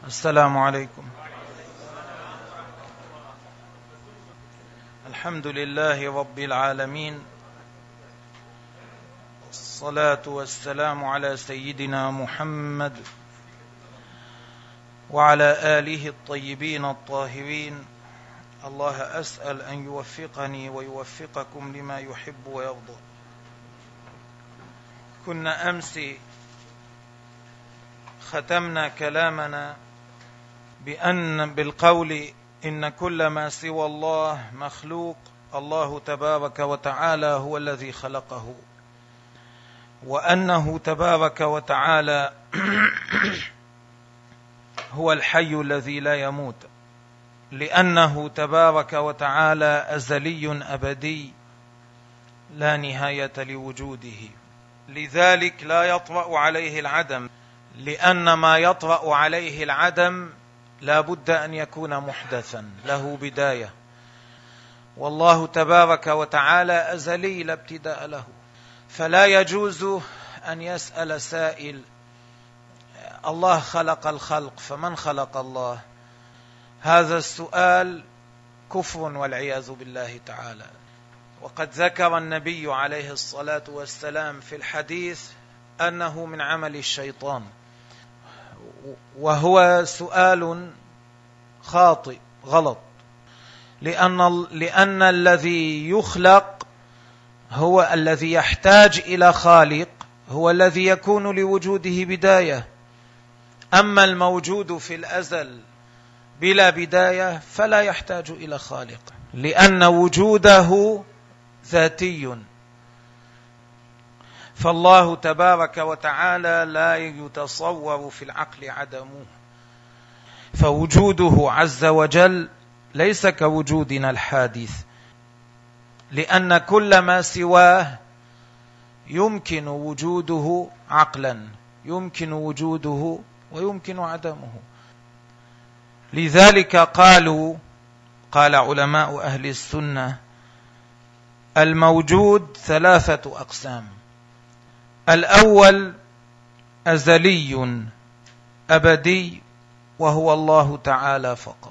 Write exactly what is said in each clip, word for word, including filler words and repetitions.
السلام عليكم. الحمد لله رب العالمين، الصلاة والسلام على سيدنا محمد وعلى آله الطيبين الطاهرين. الله أسأل أن يوفقني ويوفقكم لما يحب ويرضى. كنا أمس ختمنا كلامنا بأن بالقول إن كل ما سوى الله مخلوق، الله تبارك وتعالى هو الذي خلقه، وأنه تبارك وتعالى هو الحي الذي لا يموت، لأنه تبارك وتعالى أزلي أبدي لا نهاية لوجوده، لذلك لا يطرأ عليه العدم، لأن ما يطرأ عليه العدم لا بد أن يكون محدثا له بداية، والله تبارك وتعالى أزلي لا ابتداء له، فلا يجوز أن يسأل سائل الله خلق الخلق فمن خلق الله؟ هذا السؤال كفر والعياذ بالله تعالى. وقد ذكر النبي عليه الصلاة والسلام في الحديث أنه من عمل الشيطان، وهو سؤال خاطئ غلط، لأن, لأن الذي يخلق هو الذي يحتاج إلى خالق، هو الذي يكون لوجوده بداية. أما الموجود في الأزل بلا بداية فلا يحتاج إلى خالق، لأن وجوده ذاتي، فالله تبارك وتعالى لا يتصور في العقل عدمه، فوجوده عز وجل ليس كوجودنا الحادث، لأن كل ما سواه يمكن وجوده عقلا، يمكن وجوده ويمكن عدمه. لذلك قالوا قال علماء أهل السنة الموجود ثلاثة أقسام: الأول أزلي أبدي وهو الله تعالى فقط،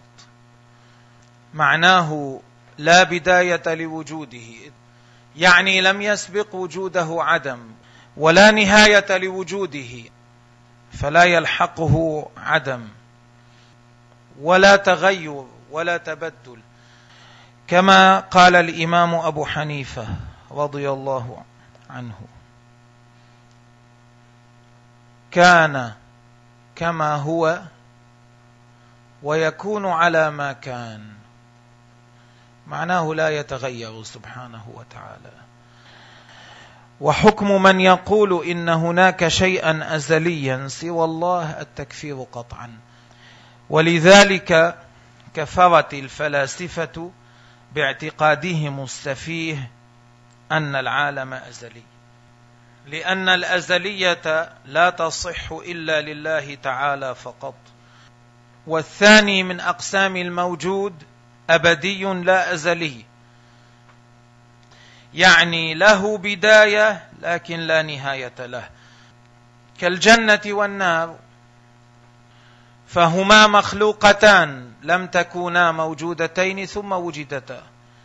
معناه لا بداية لوجوده، يعني لم يسبق وجوده عدم، ولا نهاية لوجوده، فلا يلحقه عدم ولا تغير ولا تبدل، كما قال الإمام أبو حنيفة رضي الله عنه: كان كما هو ويكون على ما كان، معناه لا يتغير سبحانه وتعالى. وحكم من يقول إن هناك شيئا أزليا سوى الله التكفير قطعا، ولذلك كفرت الفلاسفة باعتقادهم السفيه أن العالم أزلي، لأن الأزلية لا تصح إلا لله تعالى فقط. والثاني من أقسام الموجود أبدي لا أزلي، يعني له بداية لكن لا نهاية له، كالجنة والنار، فهما مخلوقتان لم تكونا موجودتين ثم وجدتا،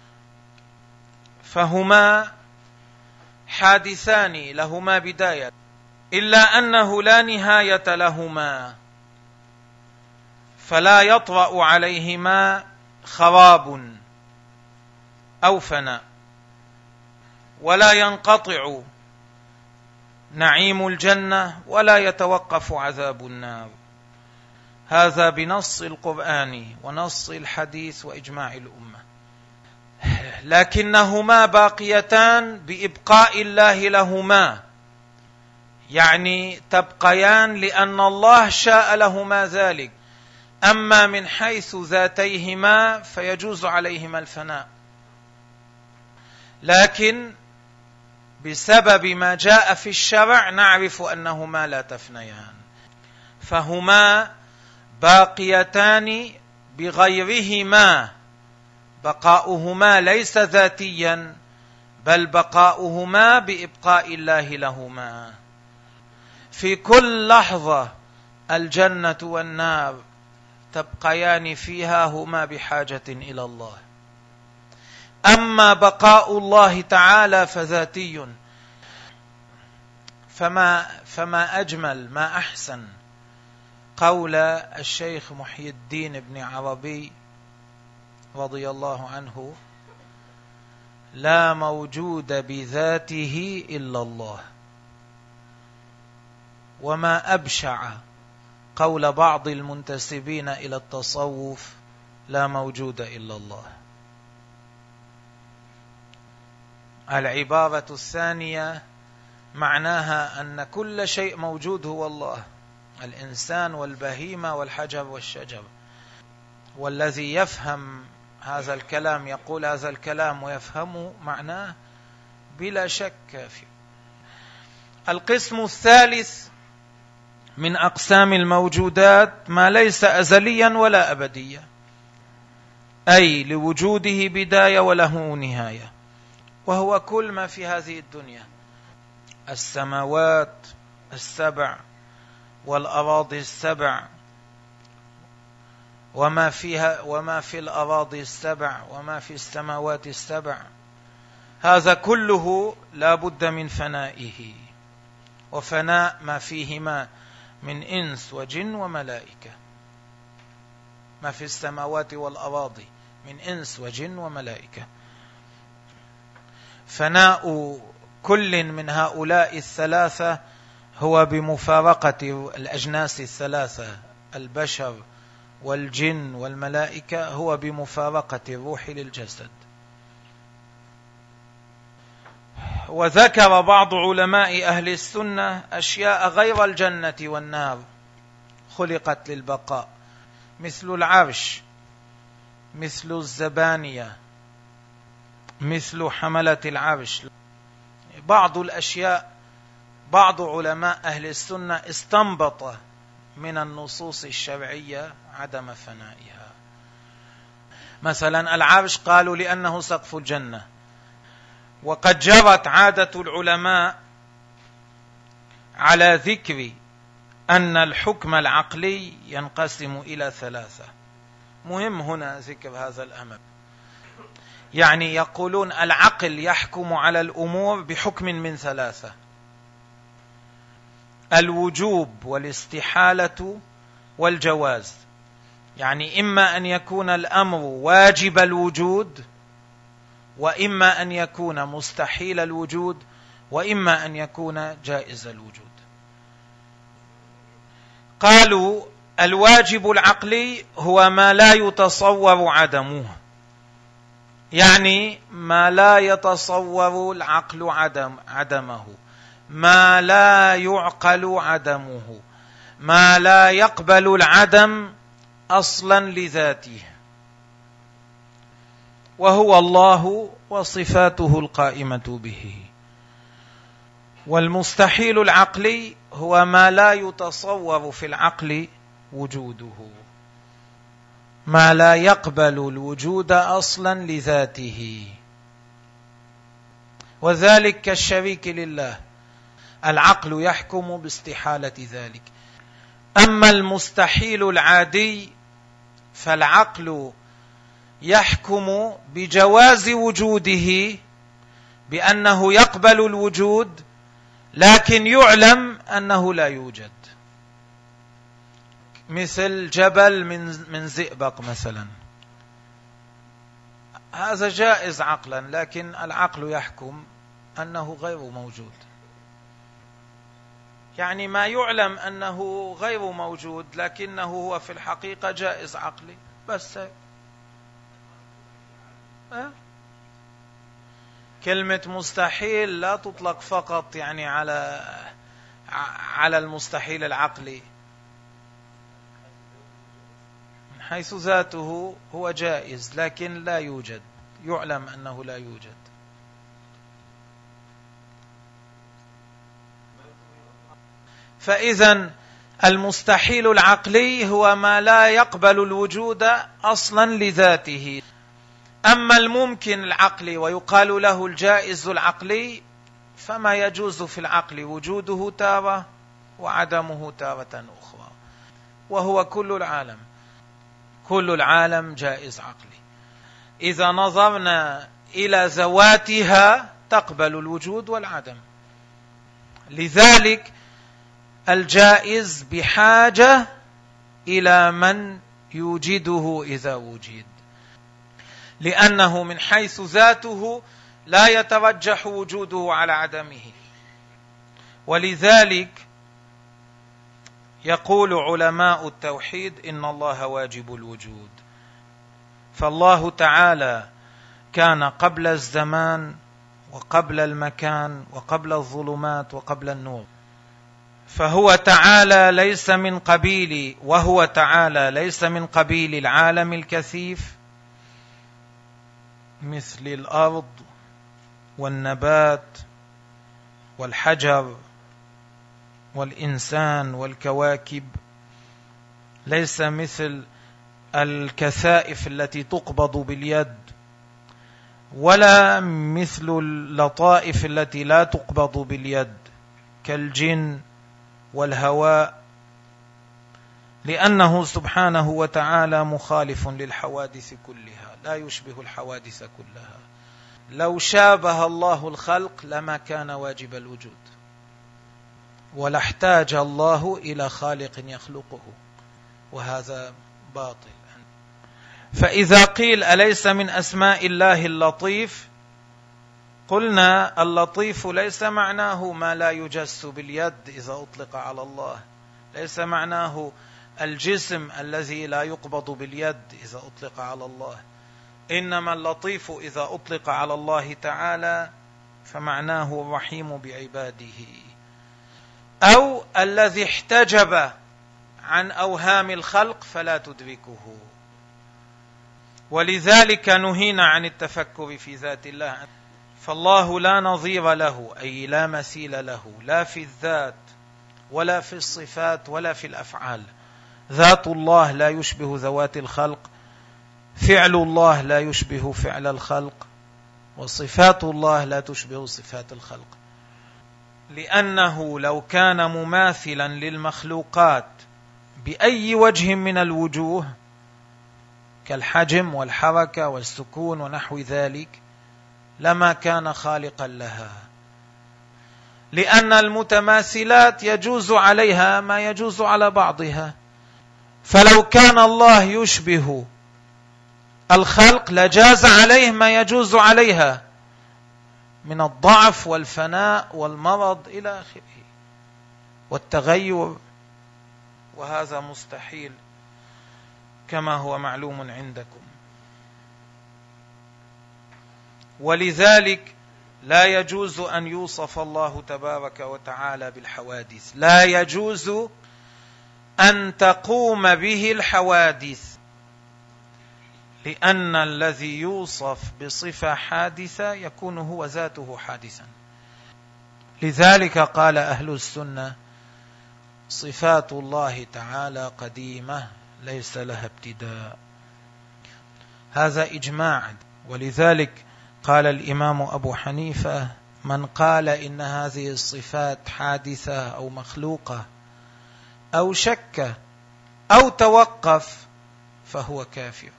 فهما حادثان لهما بداية، إلا أنه لا نهاية لهما، فلا يطرأ عليهما خراب أو فناء، ولا ينقطع نعيم الجنة ولا يتوقف عذاب النار. هذا بنص القرآن ونص الحديث وإجماع الأمة، لكنهما باقيتان بإبقاء الله لهما، يعني تبقيان لأن الله شاء لهما ذلك. أما من حيث ذاتيهما فيجوز عليهما الفناء، لكن بسبب ما جاء في الشرع نعرف أنهما لا تفنيان، فهما باقيتان بغيرهما، بقاؤهما ليس ذاتيا بل بقاؤهما بإبقاء الله لهما. في كل لحظة الجنة والنار تبقيان فيها هما بحاجة إلى الله. أما بقاء الله تعالى فذاتي، فما, فما أجمل ما أحسن قول الشيخ محي الدين بن عربي رضي الله عنه: لا موجود بذاته إلا الله. وما أبشع قول بعض المنتسبين إلى التصوف: لا موجود إلا الله. العبارة الثانية معناها أن كل شيء موجود هو الله، الإنسان والبهيمة والحجر والشجر. والذي يفهم هذا الكلام يقول هذا الكلام ويفهم معناه بلا شك كافي. القسم الثالث من أقسام الموجودات ما ليس أزليا ولا أبديا، أي لوجوده بداية وله نهاية، وهو كل ما في هذه الدنيا: السماوات السبع والأراضي السبع وما فيها وما في الأراضي السبع وما في السماوات السبع. هذا كله لا بد من فنائه، وفناء ما فيهما من إنس وجن وملائكة، ما في السماوات والأراضي من إنس وجن وملائكة. فناء كل من هؤلاء الثلاثة هو بمفارقة الأجناس الثلاثة، البشر والجن والملائكة، هو بمفارقة الروح للجسد. وذكر بعض علماء أهل السنة أشياء غير الجنة والنار خلقت للبقاء، مثل العرش، مثل الزبانية، مثل حملة العرش. بعض الأشياء بعض علماء أهل السنة استنبط من النصوص الشرعية عدم فنائها. مثلا العرش قالوا لأنه سقف الجنة، وقد جرت عادة العلماء على ذكر أن الحكم العقلي ينقسم إلى ثلاثة. مهم هنا ذكر هذا الأمر، يعني يقولون العقل يحكم على الأمور بحكم من ثلاثة: الوجوب والاستحالة والجواز. يعني إما أن يكون الأمر واجب الوجود، وإما أن يكون مستحيل الوجود، وإما أن يكون جائز الوجود. قالوا الواجب العقلي هو ما لا يتصور عدمه، يعني ما لا يتصور العقل عدم عدمه، ما لا يعقل عدمه، ما لا يقبل العدم أصلا لذاته، وهو الله وصفاته القائمة به. والمستحيل العقلي هو ما لا يتصور في العقل وجوده، ما لا يقبل الوجود أصلا لذاته، وذلك كالشريك لله، العقل يحكم باستحالة ذلك. أما المستحيل العادي فالعقل يحكم بجواز وجوده، بأنه يقبل الوجود، لكن يعلم أنه لا يوجد، مثل جبل من من زئبق مثلا، هذا جائز عقلا، لكن العقل يحكم أنه غير موجود. يعني ما يعلم أنه غير موجود لكنه هو في الحقيقة جائز عقلي بس. أه؟ كلمة مستحيل لا تطلق فقط يعني على على المستحيل العقلي، من حيث ذاته هو جائز لكن لا يوجد، يعلم أنه لا يوجد. فإذا المستحيل العقلي هو ما لا يقبل الوجود أصلا لذاته. أما الممكن العقلي ويقال له الجائز العقلي فما يجوز في العقل وجوده تارة وعدمه تارة أخرى، وهو كل العالم. كل العالم جائز عقلي. إذا نظرنا إلى ذواتها تقبل الوجود والعدم. لذلك الجائز بحاجة إلى من يوجده إذا وجد، لأنه من حيث ذاته لا يترجح وجوده على عدمه. ولذلك يقول علماء التوحيد إن الله واجب الوجود. فالله تعالى كان قبل الزمان وقبل المكان وقبل الظلمات وقبل النور، فهو تعالى ليس من قبيل وهو تعالى ليس من قبيل العالم الكثيف مثل الأرض والنبات والحجر والإنسان والكواكب، ليس مثل الكثائف التي تقبض باليد، ولا مثل اللطائف التي لا تقبض باليد كالجن والهواء، لأنه سبحانه وتعالى مخالف للحوادث كلها، لا يشبه الحوادث كلها. لو شابه الله الخلق لما كان واجب الوجود، ولا احتاج الله إلى خالق يخلقه، وهذا باطل. فإذا قيل أليس من أسماء الله اللطيف، قلنا اللطيف ليس معناه ما لا يجس باليد إذا أطلق على الله، ليس معناه الجسم الذي لا يقبض باليد إذا أطلق على الله، إنما اللطيف إذا أطلق على الله تعالى فمعناه الرحيم بعباده، أو الذي احتجب عن أوهام الخلق فلا تدركه. ولذلك نهينا عن التفكر في ذات الله، فالله لا نظير له، أي لا مثيل له، لا في الذات ولا في الصفات ولا في الأفعال. ذات الله لا يشبه ذوات الخلق، فعل الله لا يشبه فعل الخلق، وصفات الله لا تشبه صفات الخلق، لأنه لو كان مماثلا للمخلوقات بأي وجه من الوجوه كالحجم والحركة والسكون ونحو ذلك لما كان خالقا لها، لأن المتماثلات يجوز عليها ما يجوز على بعضها. فلو كان الله يشبه الخلق لجاز عليه ما يجوز عليها من الضعف والفناء والمرض إلى آخره والتغير، وهذا مستحيل كما هو معلوم عندكم. ولذلك لا يجوز أن يوصف الله تبارك وتعالى بالحوادث، لا يجوز أن تقوم به الحوادث، لأن الذي يوصف بصفة حادثة يكون هو ذاته حادثا. لذلك قال أهل السنة صفات الله تعالى قديمة ليس لها ابتداء، هذا إجماع. ولذلك قال الإمام أبو حنيفة من قال إن هذه الصفات حادثة أو مخلوقة أو شك أو توقف فهو كافر،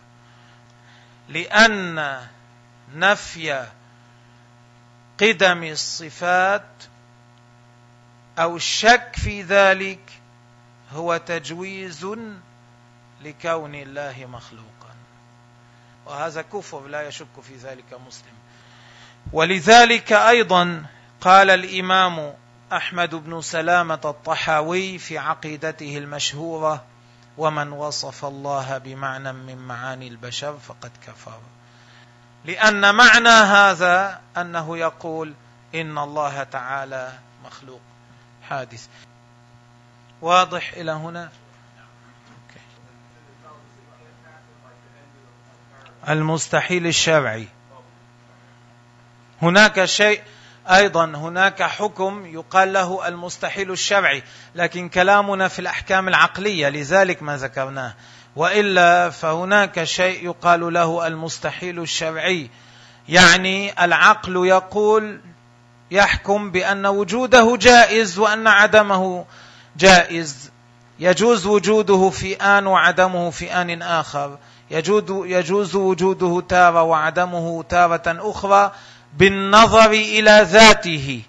لأن نفي قدم الصفات أو الشك في ذلك هو تجويز لكون الله مخلوقا، وهذا كفر لا يشك في ذلك مسلم. ولذلك أيضا قال الإمام أحمد بن سلامة الطحاوي في عقيدته المشهورة ومن وصف الله بمعنى من معاني البشر فقد كفر، لأن معنى هذا أنه يقول إن الله تعالى مخلوق حادث. واضح إلى هنا؟ المستحيل الشرعي، هناك شيء أيضا، هناك حكم يقال له المستحيل الشرعي، لكن كلامنا في الأحكام العقلية لذلك ما ذكرناه، وإلا فهناك شيء يقال له المستحيل الشرعي، يعني العقل يقول يحكم بأن وجوده جائز وأن عدمه جائز، يجوز وجوده في آن وعدمه في آن آخر، يجوز وجوده تارة وعدمه تارة أخرى بالنظر إلى ذاته.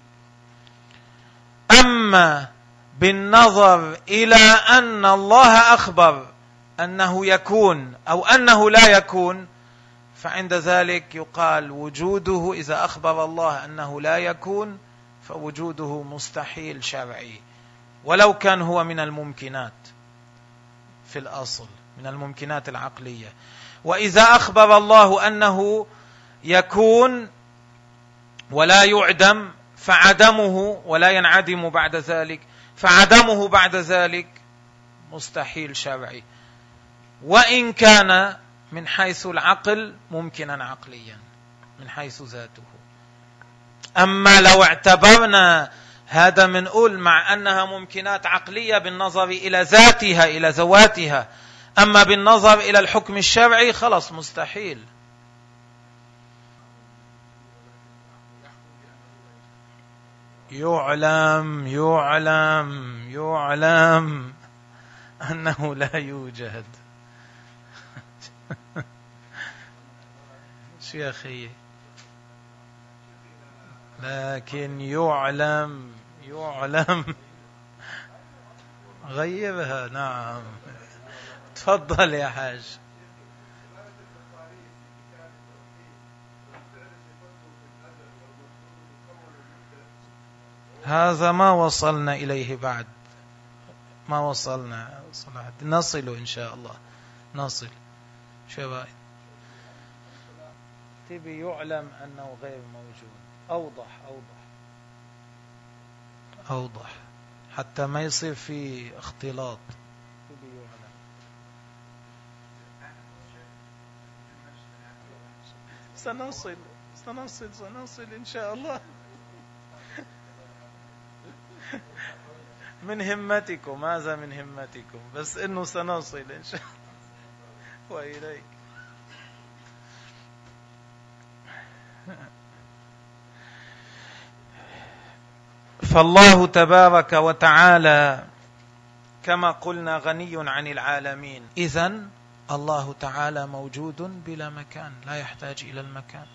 أما بالنظر إلى أن الله أخبر أنه يكون أو أنه لا يكون، فعند ذلك يقال وجوده إذا أخبر الله أنه لا يكون فوجوده مستحيل شرعي، ولو كان هو من الممكنات في الأصل، من الممكنات العقلية. وإذا أخبر الله أنه يكون ولا يعدم فعدمه ولا ينعدم بعد ذلك، فعدمه بعد ذلك مستحيل شرعي، وإن كان من حيث العقل ممكنا عقليا من حيث ذاته. أما لو اعتبرنا هذا منقول مع أنها ممكنات عقلية بالنظر إلى ذاتها إلى ذواتها، أما بالنظر إلى الحكم الشرعي خلص مستحيل. يعلم يعلم يعلم أنه لا يوجد. شو يا أخي؟ لكن يعلم يعلم غيرها. نعم تفضل يا حاج. هذا ما وصلنا إليه بعد، ما وصلنا صلاة. نصل إن شاء الله نصل. شباب تبي يعلم أنه غير موجود، أوضح أوضح أوضح حتى ما يصير في اختلاط. تبي يعلم. سنصل سنصل سنصل إن شاء الله. من همتكم، هذا من همتكم، بس إنه سنصل إن شاء الله. وإليك. فالله تبارك وتعالى كما قلنا غني عن العالمين، إذن الله تعالى موجود بلا مكان، لا يحتاج إلى المكان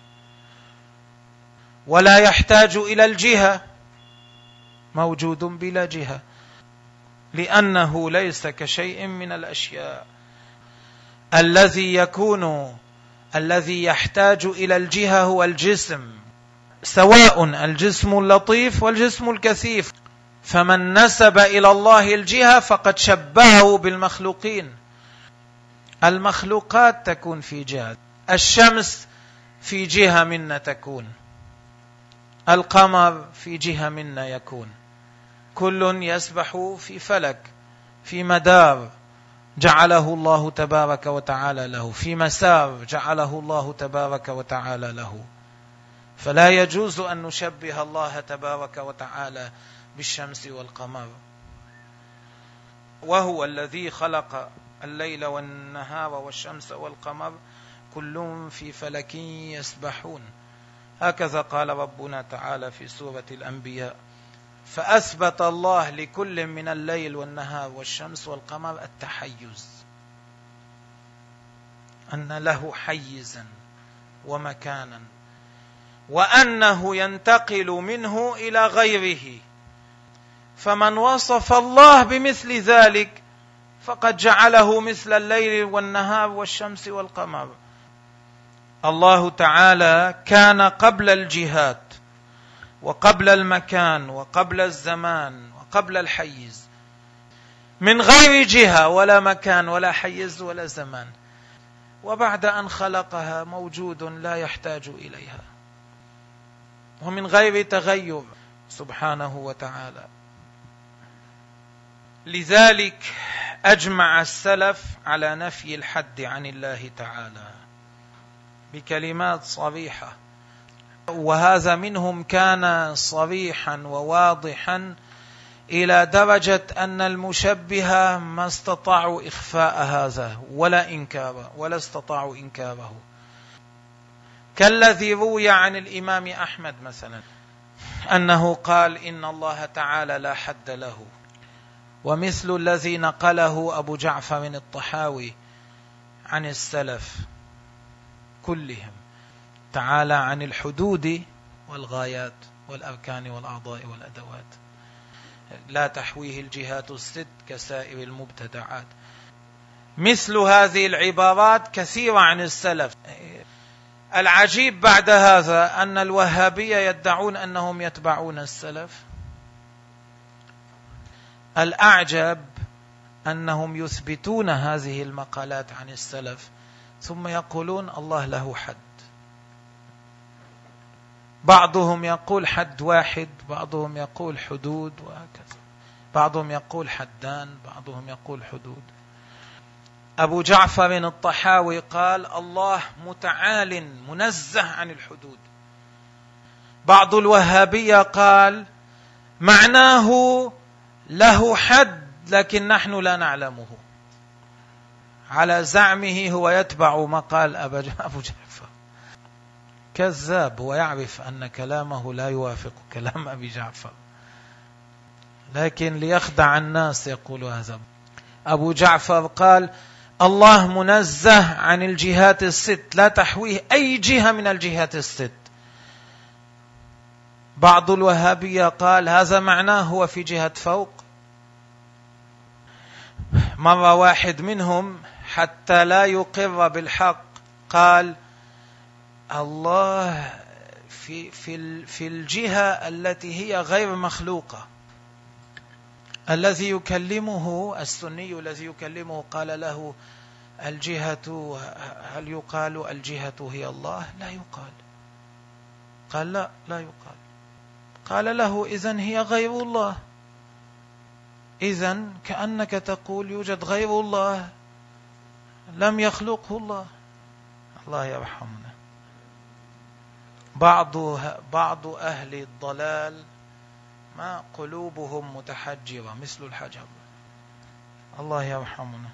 ولا يحتاج إلى الجهة، موجود بلا جهة، لأنه ليس كشيء من الأشياء. الذي يكون الذي يحتاج إلى الجهة هو الجسم، سواء الجسم اللطيف والجسم الكثيف. فمن نسب إلى الله الجهة فقد شبهه بالمخلوقين. المخلوقات تكون في جهة، الشمس في جهة منا تكون، القمر في جهة منا يكون، كل يسبح في فلك، في مدار جعله الله تبارك وتعالى له، في مسار جعله الله تبارك وتعالى له. فلا يجوز أن نشبه الله تبارك وتعالى بالشمس والقمر. وهو الذي خلق الليل والنهار والشمس والقمر كل في فلك يسبحون. هكذا قال ربنا تعالى في سورة الأنبياء. فأثبت الله لكل من الليل والنهار والشمس والقمر التحيز، أن له حيزا ومكانا، وأنه ينتقل منه إلى غيره. فمن وصف الله بمثل ذلك فقد جعله مثل الليل والنهار والشمس والقمر. الله تعالى كان قبل الجهات وقبل المكان وقبل الزمان وقبل الحيز، من غير جهة ولا مكان ولا حيز ولا زمان، وبعد أن خلقها موجود لا يحتاج إليها، ومن غير تغير سبحانه وتعالى. لذلك أجمع السلف على نفي الحد عن الله تعالى بكلمات صريحة، وهذا منهم كان صريحا وواضحا إلى درجة أن المشبهة ما استطاعوا إخفاء هذا ولا إنكاره، ولا استطاعوا إنكاره، كالذي روي عن الإمام أحمد مثلا أنه قال إن الله تعالى لا حد له، ومثل الذي نقله أبو جعفر الطحاوي عن السلف كلهم تعالى عن الحدود والغايات والأركان والأعضاء والأدوات، لا تحويه الجهات الست كسائر المبتدعات. مثل هذه العبارات كثيرة عن السلف. العجيب بعد هذا أن الوهابية يدعون أنهم يتبعون السلف. الأعجب أنهم يثبتون هذه المقالات عن السلف ثم يقولون الله له حد. بعضهم يقول حد واحد، بعضهم يقول حدود، وهكذا. بعضهم يقول حدان، بعضهم يقول حدود. أبو جعفر الطحاوي قال الله متعال منزه عن الحدود. بعض الوهابية قال معناه له حد لكن نحن لا نعلمه. على زعمه هو يتبع ما قال أبو جعفر. كذاب، هو يعرف أن كلامه لا يوافق كلام أبي جعفر، لكن ليخدع الناس يقول هذا. أبو جعفر قال الله منزه عن الجهات الست، لا تحويه أي جهة من الجهات الست. بعض الوهابية قال هذا معناه هو في جهة فوق. مرة واحد منهم حتى لا يقر بالحق قال الله في في في الجهة التي هي غير مخلوقة. الذي يكلمه السني الذي يكلمه قال له الجهة، هل يقال الجهة هي الله؟ لا يقال. قال لا لا يقال. قال له إذن هي غير الله. إذن كأنك تقول يوجد غير الله لم يخلقه الله. الله يرحمنا. بعض بعض أهل الضلال ما قلوبهم متحجرة مثل الحجر. الله يرحمنا.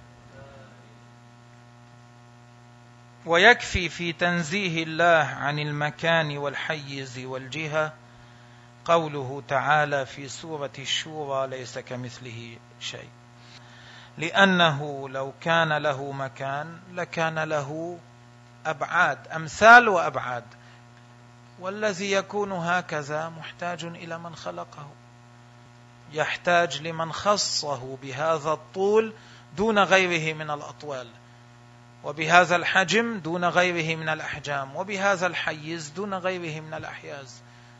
ويكفي في تنزيه الله عن المكان والحيز والجهة قوله تعالى في سورة الشورى ليس كمثله شيء، لأنه لو كان له مكان لكان له أبعاد، أمثال وأبعاد، والذي يكون هكذا محتاج إلى من خلقه، يحتاج لمن خصه بهذا الطول دون غيره من الأطوال، وبهذا الحجم دون غيره من الأحجام، وبهذا الحيز دون غيره من الأحياز.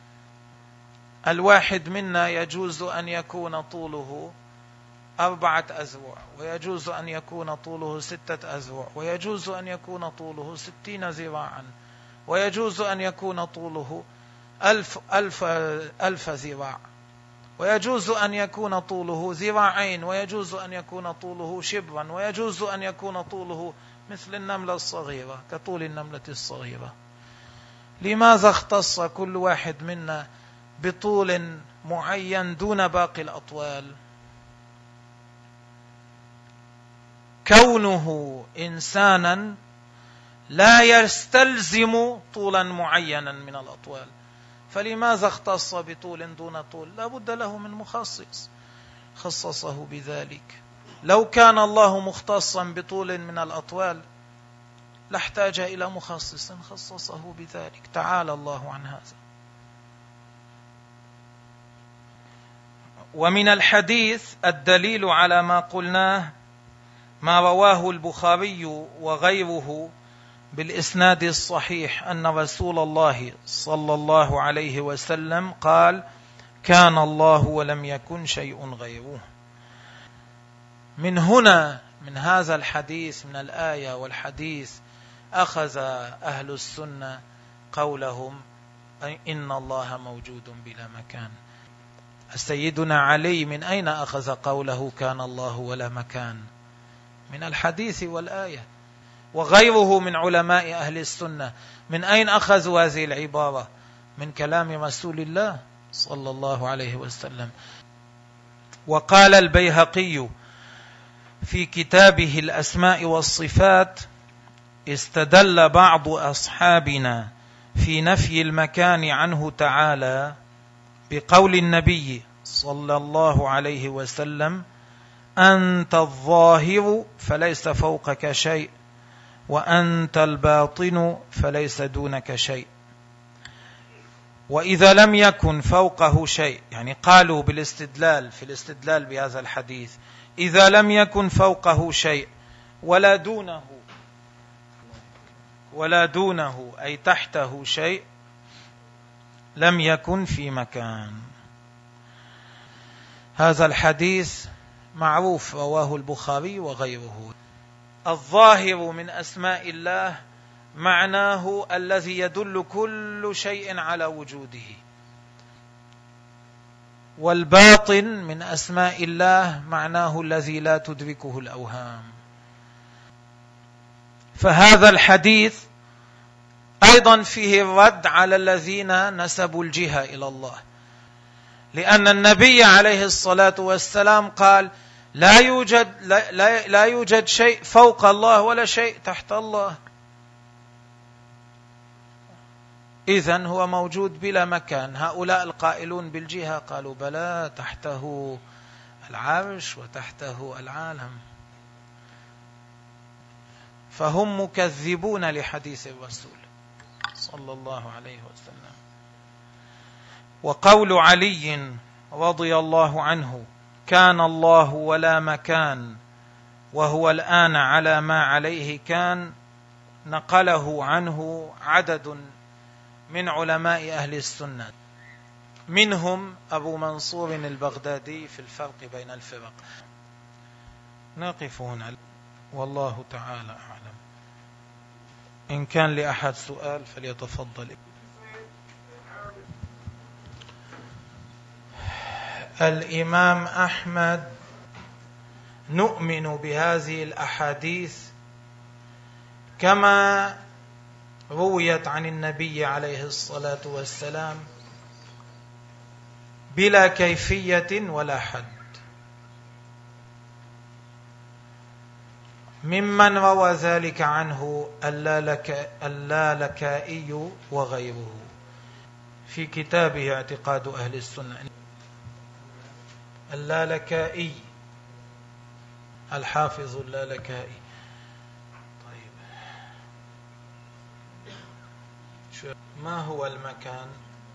الواحد منا يجوز أن يكون طوله أربعة أذرع، ويجوز أن يكون طوله ستة أذرع، ويجوز أن يكون طوله ستين ذراعا، ويجوز أن يكون طوله ألف, ألف, ألف ذراع، ويجوز أن يكون طوله ذراعين، ويجوز أن يكون طوله شبرا، ويجوز أن يكون طوله مثل النملة الصغيرة كطول النملة الصغيرة. لماذا اختص كل واحد منا بطول معين دون باقي الأطوال؟ كونه إنسانا لا يستلزم طولا معينا من الأطوال، فلماذا اختص بطول دون طول؟ لا بد له من مخصص خصصه بذلك. لو كان الله مختصا بطول من الأطوال لاحتاج إلى مخصص خصصه بذلك. تعالى الله عن هذا. ومن الحديث الدليل على ما قلناه ما رواه البخاري وغيره بالإسناد الصحيح أن رسول الله صلى الله عليه وسلم قال كان الله ولم يكن شيء غيره. من هنا من هذا الحديث من الآية والحديث أخذ أهل السنة قولهم إن الله موجود بلا مكان. سيدنا علي من أين أخذ قوله كان الله ولا مكان؟ من الحديث والآية. وغيره من علماء أهل السنة من أين أخذوا هذه العبارة؟ من كلام رسول الله صلى الله عليه وسلم. وقال البيهقي في كتابه الأسماء والصفات استدل بعض أصحابنا في نفي المكان عنه تعالى بقول النبي صلى الله عليه وسلم أنت الظاهر فليس فوقك شيء، وأنت الباطن فليس دونك شيء. وإذا لم يكن فوقه شيء، يعني قالوا بالاستدلال في الاستدلال بهذا الحديث، إذا لم يكن فوقه شيء ولا دونه ولا دونه أي تحته شيء، لم يكن في مكان. هذا الحديث معروف، رواه البخاري وغيره. الظاهر من أسماء الله معناه الذي يدل كل شيء على وجوده، والباطن من أسماء الله معناه الذي لا تدركه الأوهام. فهذا الحديث أيضا فيه الرد على الذين نسبوا الجهة إلى الله، لأن النبي عليه الصلاة والسلام قال لا يوجد, لا, لا, لا يوجد شيء فوق الله ولا شيء تحت الله، إذن هو موجود بلا مكان. هؤلاء القائلون بالجهة قالوا بلى، تحته العرش وتحته العالم، فهم مكذبون لحديث الرسول صلى الله عليه وسلم. وقول علي رضي الله عنه كان الله ولا مكان وهو الآن على ما عليه كان، نقله عنه عدد من علماء أهل السنة، منهم أبو منصور البغدادي في الفرق بين الفرق. نقف هنا والله تعالى أعلم. إن كان لأحد سؤال فليتفضل. الإمام أحمد نؤمن بهذه الأحاديث كما رويت عن النبي عليه الصلاة والسلام بلا كيفية ولا حد، ممن روى ذلك عنه اللالكائي وغيره في كتابه اعتقاد أهل السنة. اللالكائي الحافظ اللالكائي. طيب، ما هو المكان؟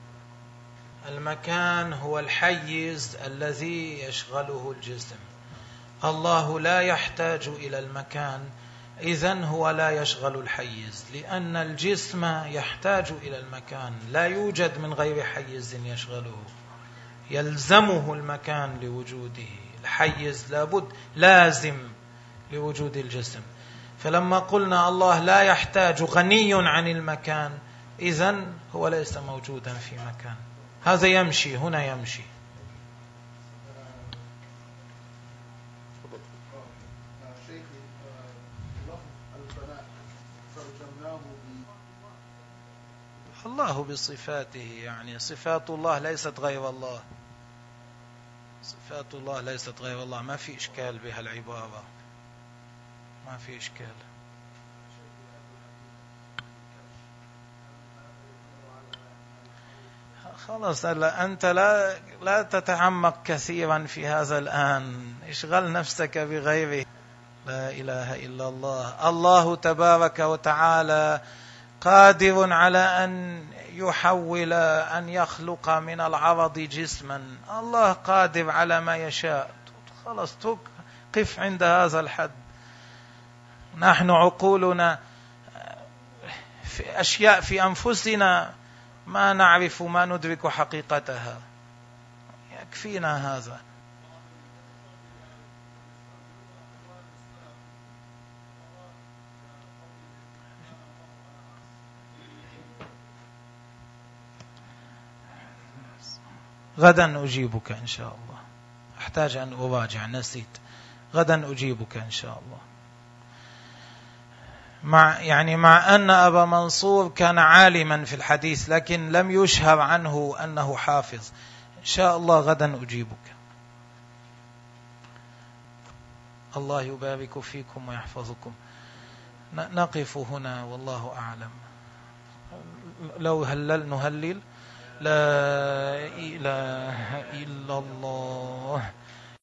المكان هو الحيز الذي يشغله الجسم. الله لا يحتاج إلى المكان، إذن هو لا يشغل الحيز، لأن الجسم يحتاج إلى المكان، لا يوجد من غير حيز يشغله، يلزمه المكان لوجوده. الحيز لابد لازم لوجود الجسم. فلما قلنا الله لا يحتاج، غني عن المكان، إذن هو ليس موجودا في مكان. هذا يمشي هنا يمشي. الله بصفاته، يعني صفات الله ليست غير الله، صفات الله ليست غير الله، ما في إشكال بها العبارة، ما في إشكال. خلاص، أنت لا لا تتعمق كثيرا في هذا الآن، اشغل نفسك بغيره. لا إله إلا الله. الله تبارك وتعالى قادر على أن يحول، أن يخلق من العرض جسما. الله قادر على ما يشاء. خلاص، قف عند هذا الحد. نحن عقولنا في أشياء في أنفسنا ما نعرف، ما ندرك حقيقتها، يكفينا هذا. غدا أجيبك إن شاء الله، أحتاج أن أراجع، نسيت. غدا أجيبك إن شاء الله. مع يعني مع أن أبا منصور كان عالما في الحديث، لكن لم يشهر عنه أنه حافظ. إن شاء الله غدا أجيبك. الله يبارك فيكم ويحفظكم. نقف هنا والله أعلم. لو هلل نهلل. لا إله إلا الله.